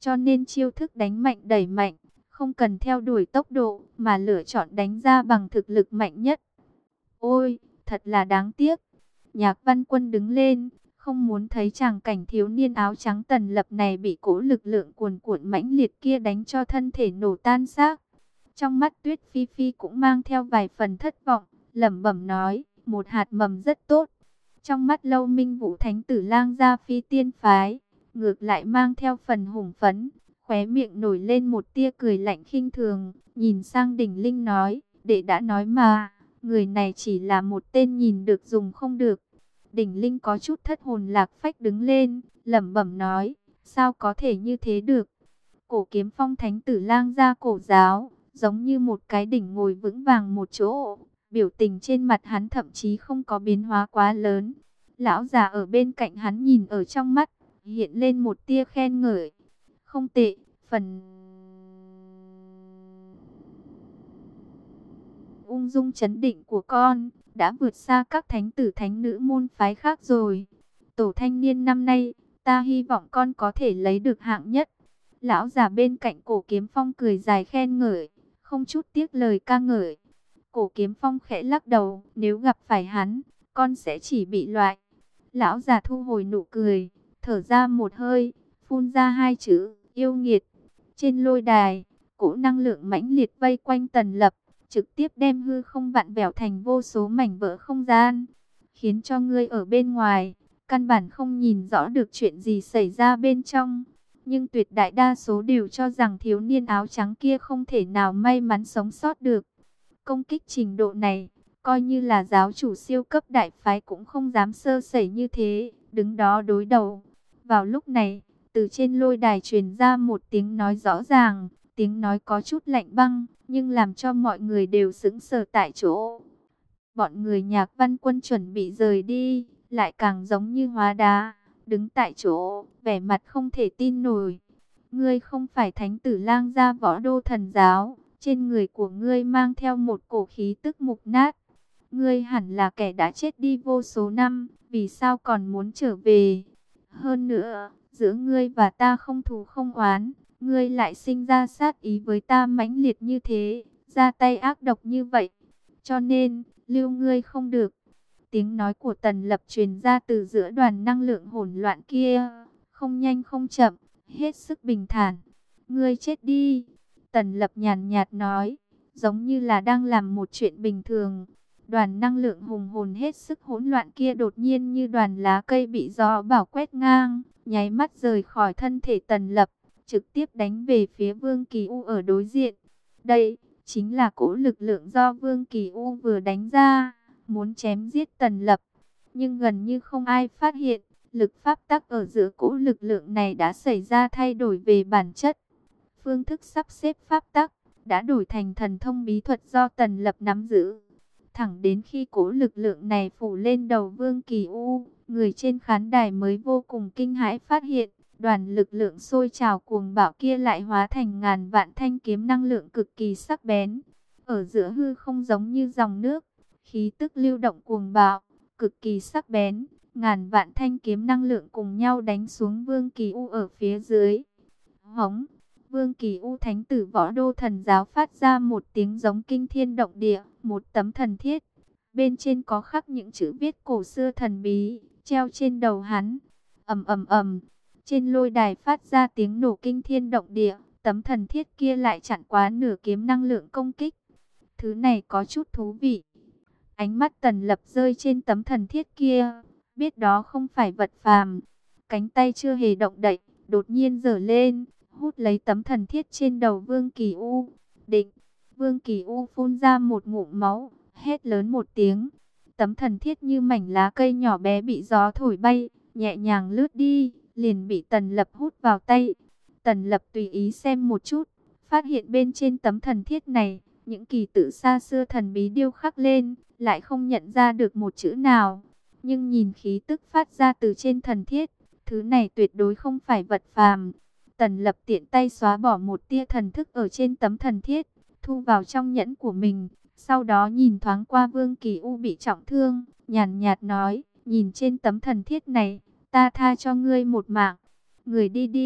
cho nên chiêu thức đánh mạnh đẩy mạnh, không cần theo đuổi tốc độ, mà lựa chọn đánh ra bằng thực lực mạnh nhất. Ôi, thật là đáng tiếc. Nhạc Văn Quân đứng lên, không muốn thấy chàng cảnh thiếu niên áo trắng Tần Lập này bị cỗ lực lượng cuồn cuộn mãnh liệt kia đánh cho thân thể nổ tan xác. Trong mắt Tuyết Phi Phi cũng mang theo vài phần thất vọng, lẩm bẩm nói, một hạt mầm rất tốt. Trong mắt Lâu Minh Vũ thánh tử lang gia phi tiên phái, ngược lại mang theo phần hùng phấn, khóe miệng nổi lên một tia cười lạnh khinh thường, nhìn sang Đỉnh Linh nói, đệ đã nói mà, người này chỉ là một tên nhìn được dùng không được. Đỉnh Linh có chút thất hồn lạc phách đứng lên, lẩm bẩm nói, sao có thể như thế được? Cổ Kiếm Phong thánh tử lang gia cổ giáo, giống như một cái đỉnh ngồi vững vàng một chỗ, biểu tình trên mặt hắn thậm chí không có biến hóa quá lớn. Lão già ở bên cạnh hắn nhìn ở trong mắt, hiện lên một tia khen ngợi. Không tệ, phần ung dung chấn định của con đã vượt xa các thánh tử thánh nữ môn phái khác rồi. Tổ thanh niên năm nay, ta hy vọng con có thể lấy được hạng nhất. Lão già bên cạnh Cổ Kiếm Phong cười dài khen ngợi, không chút tiếc lời ca ngợi. Cổ Kiếm Phong khẽ lắc đầu, nếu gặp phải hắn, con sẽ chỉ bị loại. Lão già thu hồi nụ cười, thở ra một hơi, phun ra hai chữ, yêu nghiệt. Trên lôi đài, cỗ năng lượng mãnh liệt vây quanh Tần Lập, trực tiếp đem hư không vặn vẹo thành vô số mảnh vỡ không gian, khiến cho ngươi ở bên ngoài, căn bản không nhìn rõ được chuyện gì xảy ra bên trong. Nhưng tuyệt đại đa số đều cho rằng thiếu niên áo trắng kia không thể nào may mắn sống sót được. Công kích trình độ này, coi như là giáo chủ siêu cấp đại phái cũng không dám sơ sẩy như thế, đứng đó đối đầu. Vào lúc này, từ trên lôi đài truyền ra một tiếng nói rõ ràng, tiếng nói có chút lạnh băng, nhưng làm cho mọi người đều sững sờ tại chỗ. Bọn người Nhạc Văn Quân chuẩn bị rời đi, lại càng giống như hóa đá, đứng tại chỗ, vẻ mặt không thể tin nổi. Ngươi không phải thánh tử lang gia Võ Đô Thần Giáo, trên người của ngươi mang theo một cổ khí tức mục nát. Ngươi hẳn là kẻ đã chết đi vô số năm, vì sao còn muốn trở về? Hơn nữa, giữa ngươi và ta không thù không oán, ngươi lại sinh ra sát ý với ta mãnh liệt như thế, ra tay ác độc như vậy. Cho nên, lưu ngươi không được. Tiếng nói của Tần Lập truyền ra từ giữa đoàn năng lượng hỗn loạn kia, không nhanh không chậm, hết sức bình thản. Ngươi chết đi. Tần Lập nhàn nhạt nói, giống như là đang làm một chuyện bình thường. Đoàn năng lượng hùng hồn hết sức hỗn loạn kia đột nhiên như đoàn lá cây bị gió bão quét ngang, nháy mắt rời khỏi thân thể Tần Lập, trực tiếp đánh về phía Vương Kỳ U ở đối diện. Đây chính là cỗ lực lượng do Vương Kỳ U vừa đánh ra, muốn chém giết Tần Lập. Nhưng gần như không ai phát hiện, lực pháp tắc ở giữa cỗ lực lượng này đã xảy ra thay đổi về bản chất. Phương thức sắp xếp pháp tắc đã đổi thành thần thông bí thuật do Tần Lập nắm giữ. Thẳng đến khi cỗ lực lượng này phủ lên đầu Vương Kỳ U, người trên khán đài mới vô cùng kinh hãi phát hiện, đoàn lực lượng sôi trào cuồng bạo kia lại hóa thành ngàn vạn thanh kiếm năng lượng cực kỳ sắc bén. Ở giữa hư không giống như dòng nước, khí tức lưu động cuồng bạo, cực kỳ sắc bén, ngàn vạn thanh kiếm năng lượng cùng nhau đánh xuống Vương Kỳ U ở phía dưới. Hống! Vương Kỳ U thánh tử Võ Đô Thần Giáo phát ra một tiếng giống kinh thiên động địa, một tấm thần thiết. Bên trên có khắc những chữ viết cổ xưa thần bí, treo trên đầu hắn. Ầm ầm ầm, trên lôi đài phát ra tiếng nổ kinh thiên động địa, tấm thần thiết kia lại chặn quá nửa kiếm năng lượng công kích. Thứ này có chút thú vị. Ánh mắt Tần Lập rơi trên tấm thần thiết kia, biết đó không phải vật phàm. Cánh tay chưa hề động đậy, đột nhiên giở lên, hút lấy tấm thần thiết trên đầu Vương Kỳ U. Định, Vương Kỳ U phun ra một ngụm máu, hét lớn một tiếng. Tấm thần thiết như mảnh lá cây nhỏ bé bị gió thổi bay, nhẹ nhàng lướt đi, liền bị Tần Lập hút vào tay. Tần Lập tùy ý xem một chút, phát hiện bên trên tấm thần thiết này, những kỳ tự xa xưa thần bí điêu khắc lên, lại không nhận ra được một chữ nào. Nhưng nhìn khí tức phát ra từ trên thần thiết, thứ này tuyệt đối không phải vật phàm. Tần Lập tiện tay xóa bỏ một tia thần thức ở trên tấm thần thiết, thu vào trong nhẫn của mình. Sau đó nhìn thoáng qua Vương Kỳ U bị trọng thương, nhàn nhạt nói, nhìn trên tấm thần thiết này, ta tha cho ngươi một mạng. Người đi đi,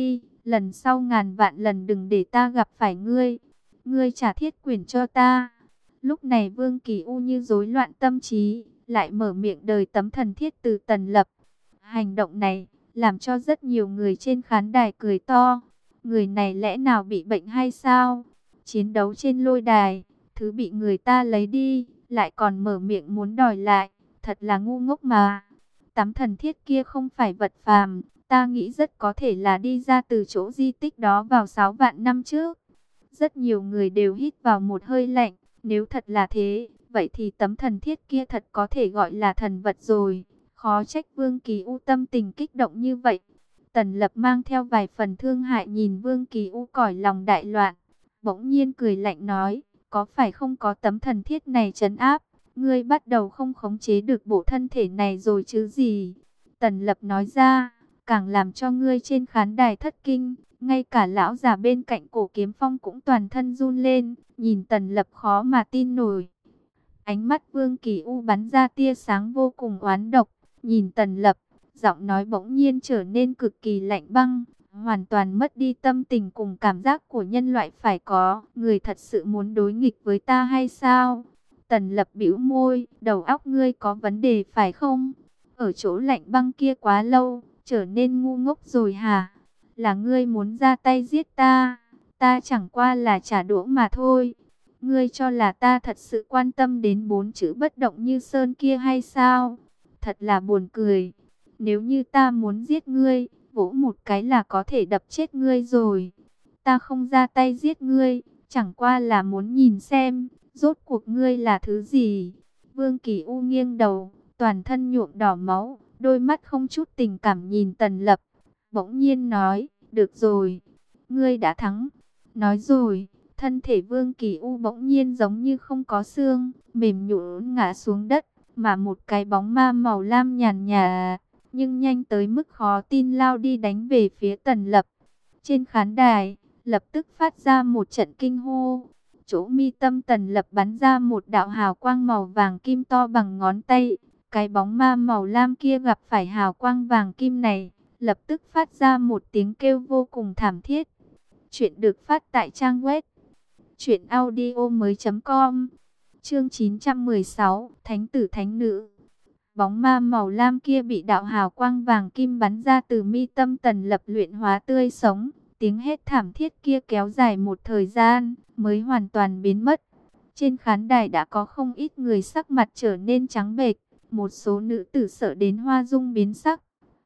lần sau ngàn vạn lần đừng để ta gặp phải ngươi. Ngươi trả thiết quyền cho ta. Lúc này Vương Kỳ U như rối loạn tâm trí, lại mở miệng đòi tấm thần thiết từ Tần Lập. Hành động này làm cho rất nhiều người trên khán đài cười to. Người này lẽ nào bị bệnh hay sao? Chiến đấu trên lôi đài, thứ bị người ta lấy đi, lại còn mở miệng muốn đòi lại, thật là ngu ngốc mà. Tấm thần thiết kia không phải vật phàm, ta nghĩ rất có thể là đi ra từ chỗ di tích đó vào sáu vạn năm trước. Rất nhiều người đều hít vào một hơi lạnh, nếu thật là thế, vậy thì tấm thần thiết kia thật có thể gọi là thần vật rồi. Khó trách Vương Kỳ U tâm tình kích động như vậy. Tần Lập mang theo vài phần thương hại nhìn Vương Kỳ U cõi lòng đại loạn, bỗng nhiên cười lạnh nói, có phải không có tấm thần thiết này trấn áp, ngươi bắt đầu không khống chế được bộ thân thể này rồi chứ gì? Tần Lập nói ra, càng làm cho ngươi trên khán đài thất kinh, ngay cả lão già bên cạnh Cổ Kiếm Phong cũng toàn thân run lên, nhìn Tần Lập khó mà tin nổi. Ánh mắt Vương Kỳ U bắn ra tia sáng vô cùng oán độc, nhìn Tần Lập, giọng nói bỗng nhiên trở nên cực kỳ lạnh băng, hoàn toàn mất đi tâm tình cùng cảm giác của nhân loại phải có. Người thật sự muốn đối nghịch với ta hay sao? Tần Lập bĩu môi, đầu óc ngươi có vấn đề phải không? Ở chỗ lạnh băng kia quá lâu, trở nên ngu ngốc rồi hả? Là ngươi muốn ra tay giết ta, ta chẳng qua là trả đũa mà thôi. Ngươi cho là ta thật sự quan tâm đến bốn chữ bất động như sơn kia hay sao? Thật là buồn cười. Nếu như ta muốn giết ngươi, vỗ một cái là có thể đập chết ngươi rồi. Ta không ra tay giết ngươi, chẳng qua là muốn nhìn xem, rốt cuộc ngươi là thứ gì. Vương Kỳ U nghiêng đầu, toàn thân nhuộm đỏ máu, đôi mắt không chút tình cảm nhìn Tần Lập. Bỗng nhiên nói, được rồi, ngươi đã thắng. Nói rồi, thân thể Vương Kỳ U bỗng nhiên giống như không có xương, mềm nhũn ngã xuống đất, mà một cái bóng ma màu lam nhàn nhạt, nhưng nhanh tới mức khó tin lao đi đánh về phía Tần Lập. Trên khán đài, lập tức phát ra một trận kinh hô. Chỗ mi tâm Tần Lập bắn ra một đạo hào quang màu vàng kim to bằng ngón tay. Cái bóng ma màu lam kia gặp phải hào quang vàng kim này, lập tức phát ra một tiếng kêu vô cùng thảm thiết. Chuyện được phát tại trang web truyện audio mới chấm com. Chương chín trăm mười sáu, Thánh tử thánh nữ. Bóng ma màu lam kia bị đạo hào quang vàng kim bắn ra từ mi tâm Tần Lập luyện hóa tươi sống. Tiếng hét thảm thiết kia kéo dài một thời gian, mới hoàn toàn biến mất. Trên khán đài đã có không ít người sắc mặt trở nên trắng bệch, một số nữ tử sợ đến hoa dung biến sắc.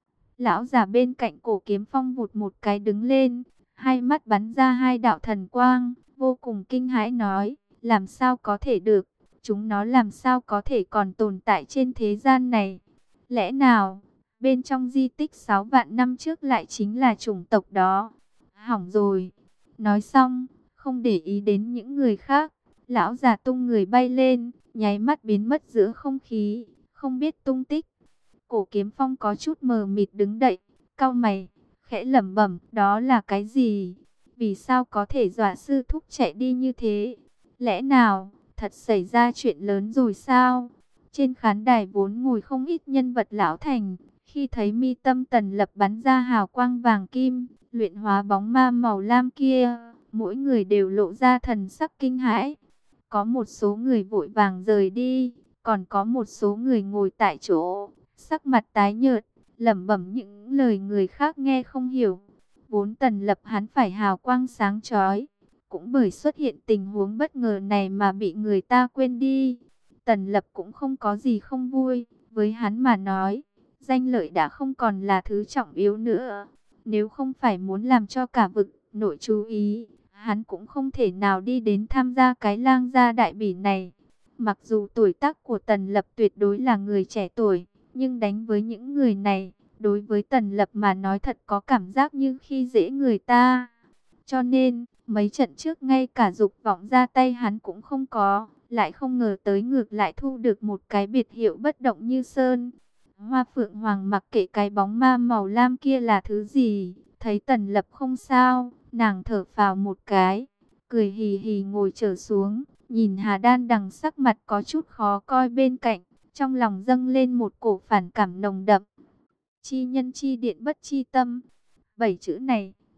Lão già bên cạnh Cổ Kiếm Phong vụt một cái đứng lên, hai mắt bắn ra hai đạo thần quang, vô cùng kinh hãi nói, làm sao có thể được, chúng nó làm sao có thể còn tồn tại trên thế gian này. Lẽ nào, bên trong di tích sáu vạn năm trước lại chính là chủng tộc đó? Hỏng rồi. Nói xong, không để ý đến những người khác, lão già tung người bay lên, nháy mắt biến mất giữa không khí, không biết tung tích. Cổ Kiếm Phong có chút mờ mịt đứng dậy, cau mày, khẽ lẩm bẩm, đó là cái gì? Vì sao có thể dọa sư thúc chạy đi như thế? Lẽ nào, thật xảy ra chuyện lớn rồi sao? Trên khán đài vốn ngồi không ít nhân vật lão thành, khi thấy mi tâm Tần Lập bắn ra hào quang vàng kim, luyện hóa bóng ma màu lam kia, mỗi người đều lộ ra thần sắc kinh hãi. Có một số người vội vàng rời đi, còn có một số người ngồi tại chỗ, sắc mặt tái nhợt, lẩm bẩm những lời người khác nghe không hiểu. Vốn Tần Lập hắn phải hào quang sáng chói, cũng bởi xuất hiện tình huống bất ngờ này mà bị người ta quên đi. Tần Lập cũng không có gì không vui, với hắn mà nói, danh lợi đã không còn là thứ trọng yếu nữa. Nếu không phải muốn làm cho cả vực nội chú ý, hắn cũng không thể nào đi đến tham gia cái lang gia đại bỉ này. Mặc dù tuổi tác của Tần Lập tuyệt đối là người trẻ tuổi, nhưng đánh với những người này, đối với Tần Lập mà nói thật có cảm giác như khi dễ người ta. Cho nên, mấy trận trước ngay cả dục vọng ra tay hắn cũng không có, lại không ngờ tới ngược lại thu được một cái biệt hiệu bất động như sơn. Hoa Phượng Hoàng mặc kệ cái bóng ma màu lam kia là thứ gì, thấy Tần Lập không sao, nàng thở phào một cái, cười hì hì ngồi trở xuống, nhìn Hà Đan đằng sắc mặt có chút khó coi bên cạnh, trong lòng dâng lên một cổ phản cảm nồng đậm. Chi nhân chi điện bất chi tâm, bảy chữ này,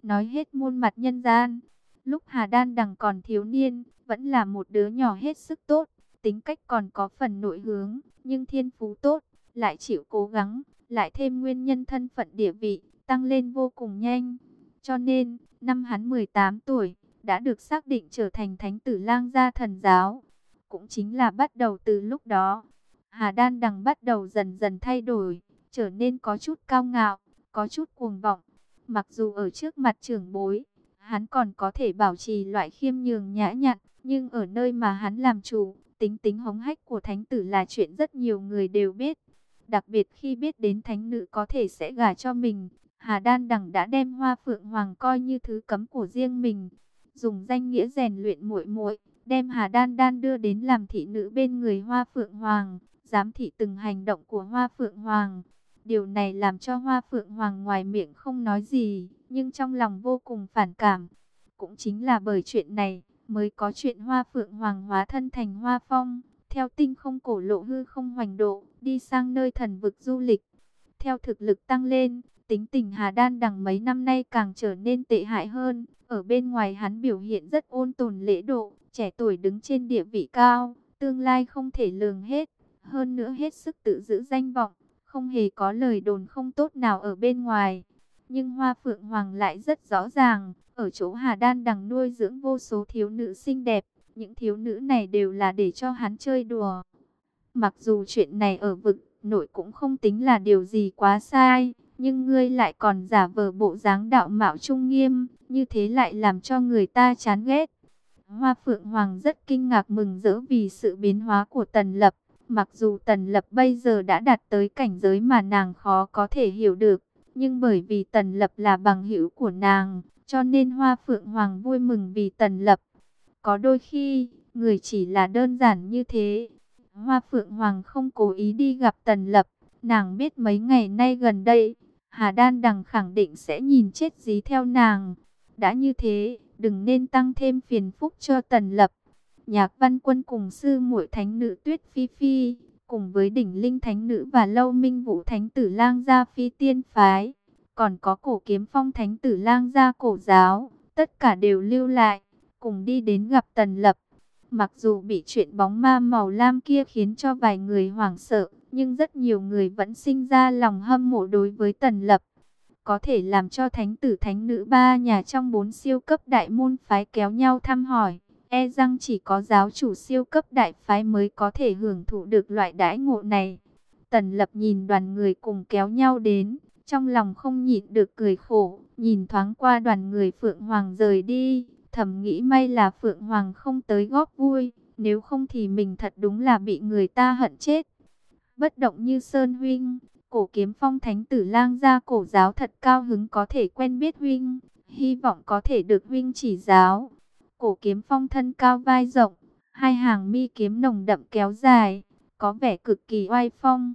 nói hết muôn mặt nhân gian. Lúc Hà Đan Đằng còn thiếu niên, vẫn là một đứa nhỏ hết sức tốt, tính cách còn có phần nội hướng, nhưng thiên phú tốt, lại chịu cố gắng, lại thêm nguyên nhân thân phận địa vị, tăng lên vô cùng nhanh. Cho nên, năm hắn mười tám tuổi, đã được xác định trở thành thánh tử Lang Gia thần giáo. Cũng chính là bắt đầu từ lúc đó, Hà Đan Đằng bắt đầu dần dần thay đổi, trở nên có chút cao ngạo, có chút cuồng vọng. Mặc dù ở trước mặt trưởng bối, hắn còn có thể bảo trì loại khiêm nhường nhã nhặn, nhưng ở nơi mà hắn làm chủ, tính tính hống hách của thánh tử là chuyện rất nhiều người đều biết. Đặc biệt khi biết đến thánh nữ có thể sẽ gả cho mình, Hà Đan Đằng đã đem Hoa Phượng Hoàng coi như thứ cấm của riêng mình, dùng danh nghĩa rèn luyện muội muội, đem Hà Đan Đan đưa đến làm thị nữ bên người Hoa Phượng Hoàng, giám thị từng hành động của Hoa Phượng Hoàng. Điều này làm cho Hoa Phượng Hoàng ngoài miệng không nói gì, nhưng trong lòng vô cùng phản cảm. Cũng chính là bởi chuyện này, mới có chuyện Hoa Phượng Hoàng hóa thân thành Hoa Phong, theo tinh không cổ lộ hư không hoành độ, đi sang nơi thần vực du lịch. Theo thực lực tăng lên, tính tình Hà Đan Đằng mấy năm nay càng trở nên tệ hại hơn. Ở bên ngoài hắn biểu hiện rất ôn tồn lễ độ, trẻ tuổi đứng trên địa vị cao, tương lai không thể lường hết. Hơn nữa hết sức tự giữ danh vọng, không hề có lời đồn không tốt nào ở bên ngoài. Nhưng Hoa Phượng Hoàng lại rất rõ ràng, ở chỗ Hà Đan Đằng nuôi dưỡng vô số thiếu nữ xinh đẹp, những thiếu nữ này đều là để cho hắn chơi đùa. Mặc dù chuyện này ở vực nội cũng không tính là điều gì quá sai, nhưng ngươi lại còn giả vờ bộ dáng đạo mạo trung nghiêm, như thế lại làm cho người ta chán ghét. Hoa Phượng Hoàng rất kinh ngạc mừng rỡ vì sự biến hóa của Tần Lập. Mặc dù Tần Lập bây giờ đã đạt tới cảnh giới mà nàng khó có thể hiểu được, nhưng bởi vì Tần Lập là bằng hữu của nàng, cho nên Hoa Phượng Hoàng vui mừng vì Tần Lập. Có đôi khi, người chỉ là đơn giản như thế. Hoa Phượng Hoàng không cố ý đi gặp Tần Lập, nàng biết mấy ngày nay gần đây, Hà Đan Đằng khẳng định sẽ nhìn chết dí theo nàng. Đã như thế, đừng nên tăng thêm phiền phúc cho Tần Lập. Nhạc Văn Quân cùng sư muội thánh nữ Tuyết Phi Phi, cùng với đỉnh linh thánh nữ và Lâu Minh Vũ thánh tử Lang Gia Phi Tiên Phái, còn có Cổ Kiếm Phong thánh tử Lang Gia Cổ Giáo, tất cả đều lưu lại, cùng đi đến gặp Tần Lập. Mặc dù bị chuyện bóng ma màu lam kia khiến cho vài người hoảng sợ, nhưng rất nhiều người vẫn sinh ra lòng hâm mộ đối với Tần Lập. Có thể làm cho thánh tử thánh nữ ba nhà trong bốn siêu cấp đại môn phái kéo nhau thăm hỏi. E rằng chỉ có giáo chủ siêu cấp đại phái mới có thể hưởng thụ được loại đãi ngộ này. Tần Lập nhìn đoàn người cùng kéo nhau đến, trong lòng không nhịn được cười khổ, nhìn thoáng qua đoàn người Phượng Hoàng rời đi, thầm nghĩ may là Phượng Hoàng không tới góp vui, nếu không thì mình thật đúng là bị người ta hận chết. Bất động như Sơn huynh, Cổ Kiếm Phong thánh tử Lang Gia Cổ Giáo thật cao hứng có thể quen biết huynh, hy vọng có thể được huynh chỉ giáo. Cổ Kiếm Phong thân cao vai rộng, hai hàng mi kiếm nồng đậm kéo dài, có vẻ cực kỳ oai phong.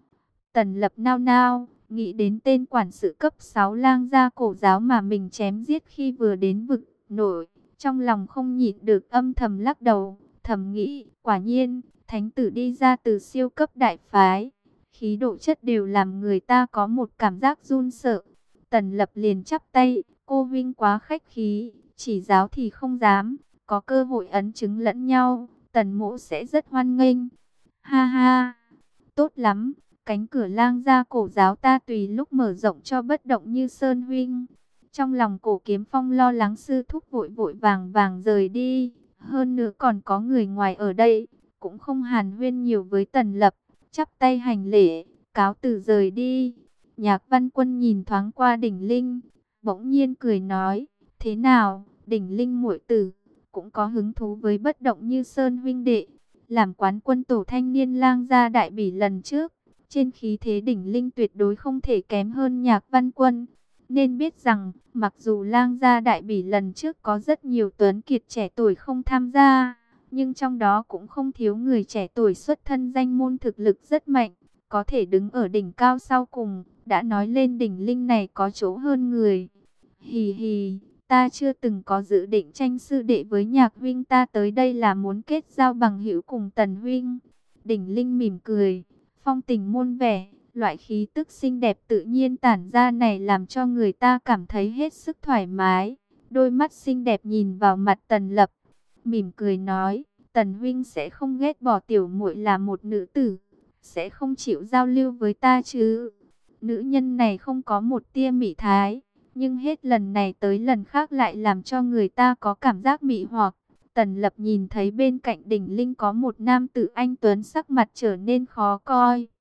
Tần Lập nao nao, nghĩ đến tên quản sự cấp sáu Lang Gia Cổ Giáo mà mình chém giết khi vừa đến vực nội, trong lòng không nhịn được âm thầm lắc đầu, thầm nghĩ, quả nhiên, thánh tử đi ra từ siêu cấp đại phái, khí độ chất đều làm người ta có một cảm giác run sợ. Tần Lập liền chắp tay, cô huynh quá khách khí, chỉ giáo thì không dám, có cơ hội ấn chứng lẫn nhau, Tần mỗ sẽ rất hoan nghênh. Ha ha, tốt lắm, cánh cửa Lang Gia Cổ Giáo ta tùy lúc mở rộng cho bất động như Sơn huynh. Trong lòng Cổ Kiếm Phong lo lắng sư thúc vội vội vàng vàng rời đi, hơn nữa còn có người ngoài ở đây, cũng không hàn huyên nhiều với Tần Lập, chắp tay hành lễ, cáo từ rời đi. Nhạc Văn Quân nhìn thoáng qua Đỉnh Linh, bỗng nhiên cười nói, thế nào, Đỉnh Linh muội tử, cũng có hứng thú với bất động như Sơn huynh đệ, làm quán quân tổ thanh niên Lang Gia đại bỉ lần trước, trên khí thế Đỉnh Linh tuyệt đối không thể kém hơn Nhạc Văn Quân. Nên biết rằng, mặc dù Lang Gia đại bỉ lần trước có rất nhiều tuấn kiệt trẻ tuổi không tham gia, nhưng trong đó cũng không thiếu người trẻ tuổi xuất thân danh môn thực lực rất mạnh, có thể đứng ở đỉnh cao sau cùng, đã nói lên Đỉnh Linh này có chỗ hơn người. Hì hì, ta chưa từng có dự định tranh sư đệ với Nhạc huynh, ta tới đây là muốn kết giao bằng hữu cùng Tần huynh. Đỉnh Linh mỉm cười, phong tình muôn vẻ, Loại khí tức xinh đẹp tự nhiên tản ra này làm cho người ta cảm thấy hết sức thoải mái. Đôi mắt xinh đẹp nhìn vào mặt Tần Lập, mỉm cười nói, Tần huynh sẽ không ghét bỏ tiểu muội là một nữ tử, sẽ không chịu giao lưu với ta chứ? Nữ nhân này không có một tia mị thái, nhưng hết lần này tới lần khác lại làm cho người ta có cảm giác mị hoặc. Tần Lập nhìn thấy bên cạnh đỉnh Linh có một nam tử anh tuấn, sắc mặt trở nên khó coi.